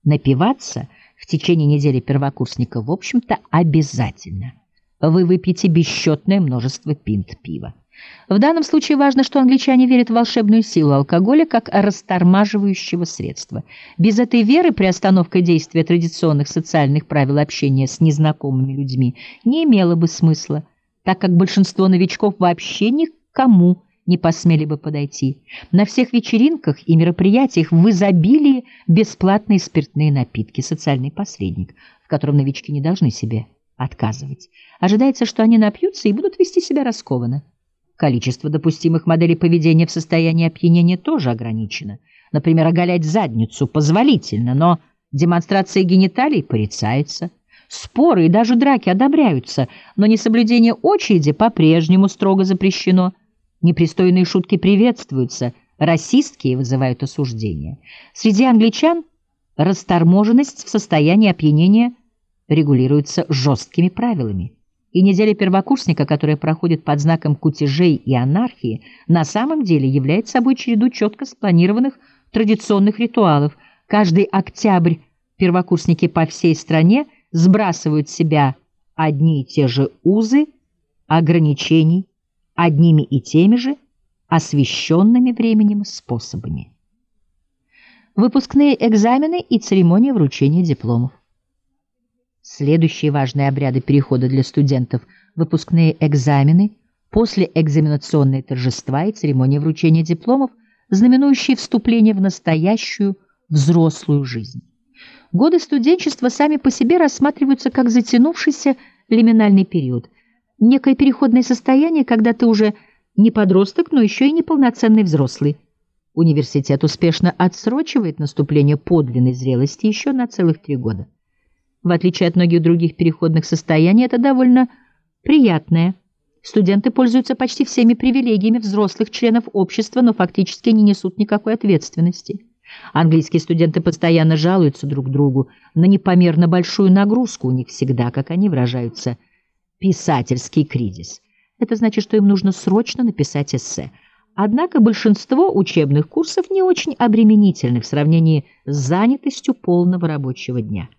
Напиваться в течение недели первокурсника, в общем-то, обязательно. Вы выпьете бесчетное множество пинт пива. В данном случае важно, что англичане верят в волшебную силу алкоголя как растормаживающего средства. Без этой веры приостановка действия традиционных социальных правил общения с незнакомыми людьми не имела бы смысла, так как большинство новичков вообще никому не посмели бы подойти. На всех вечеринках и мероприятиях в изобилии бесплатные спиртные напитки, социальный посредник, в котором новички не должны себе отказывать. Ожидается, что они напьются и будут вести себя раскованно. Количество допустимых моделей поведения в состоянии опьянения тоже ограничено. Например, оголять задницу позволительно, но демонстрация гениталий порицается. Споры и даже драки одобряются, но несоблюдение очереди по-прежнему строго запрещено. Непристойные шутки приветствуются, расистские вызывают осуждение. Среди англичан расторможенность в состоянии опьянения регулируется жесткими правилами. И неделя первокурсника, которая проходит под знаком кутежей и анархии, на самом деле является собой череду четко спланированных традиционных ритуалов. Каждый октябрь первокурсники по всей стране сбрасывают с себя одни и те же узы ограничений, одними и теми же освещенными временем способами. Выпускные экзамены и церемония вручения дипломов. Следующие важные обряды перехода для студентов – выпускные экзамены, послеэкзаменационные торжества и церемония вручения дипломов, знаменующие вступление в настоящую взрослую жизнь. Годы студенчества сами по себе рассматриваются как затянувшийся лиминальный период, некое переходное состояние, когда ты уже не подросток, но еще и неполноценный взрослый. Университет успешно отсрочивает наступление подлинной зрелости еще на целых 3 года. В отличие от многих других переходных состояний, это довольно приятное. Студенты пользуются почти всеми привилегиями взрослых членов общества, но фактически не несут никакой ответственности. Английские студенты постоянно жалуются друг другу на непомерно большую нагрузку. У них всегда, как они выражаются, писательский кризис. Это значит, что им нужно срочно написать эссе. Однако большинство учебных курсов не очень обременительны в сравнении с занятостью полного рабочего дня.